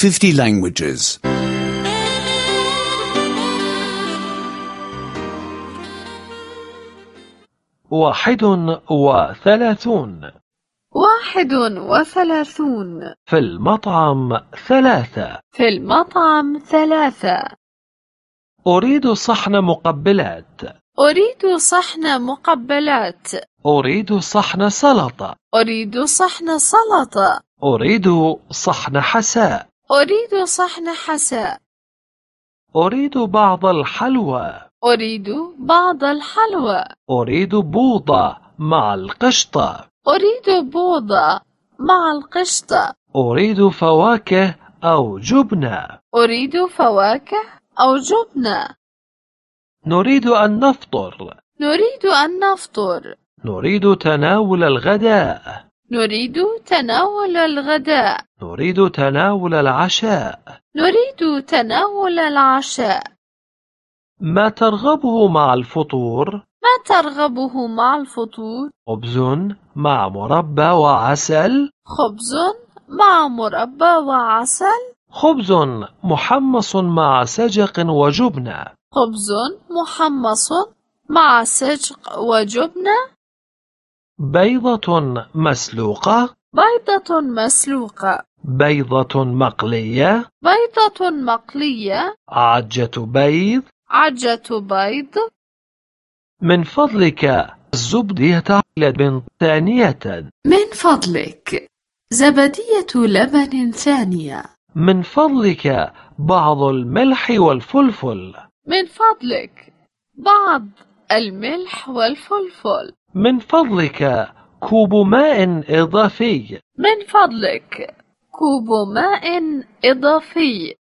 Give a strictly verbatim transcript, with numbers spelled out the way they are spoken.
fifty languages. واحد وثلاثون. واحد وثلاثون. في المطعم ثلاثة. في المطعم ثلاثة. أريد صحن مقبلات. أريد صحن مقبلات. أريد صحن سلطة. أريد صحن سلطة. أريد صحن حساء. أريد صحن حساء. أريد بعض الحلوى. أريد بعض الحلوى. أريد بوضة مع القشطة. أريد بوضة مع القشطة. أريد فواكه أو جبنة. أريد فواكه أو جبنة. نريد أن نفطر. نريد أن نفطر. نريد تناول الغداء. نريد تناول الغداء. نريد تناول العشاء. نريد تناول العشاء. ما ترغبه مع الفطور؟ ما ترغبه مع الفطور؟ خبز مع مربى وعسل. خبز مع مربى وعسل. خبز محمص مع سجق وجبنة. خبز محمص مع سجق وجبنة. بيضة مسلوقة. بيضة مسلوقة. بيضة مقلية. بيضة مقلية. عجة بيض. عجة بيض. من فضلك الزبدية لبن ثانية. من فضلك زبدية لبن ثانية. من فضلك بعض الملح والفلفل. من فضلك بعض الملح والفلفل. من فضلك كوب ماء إضافي. من فضلك كوب ماء إضافي.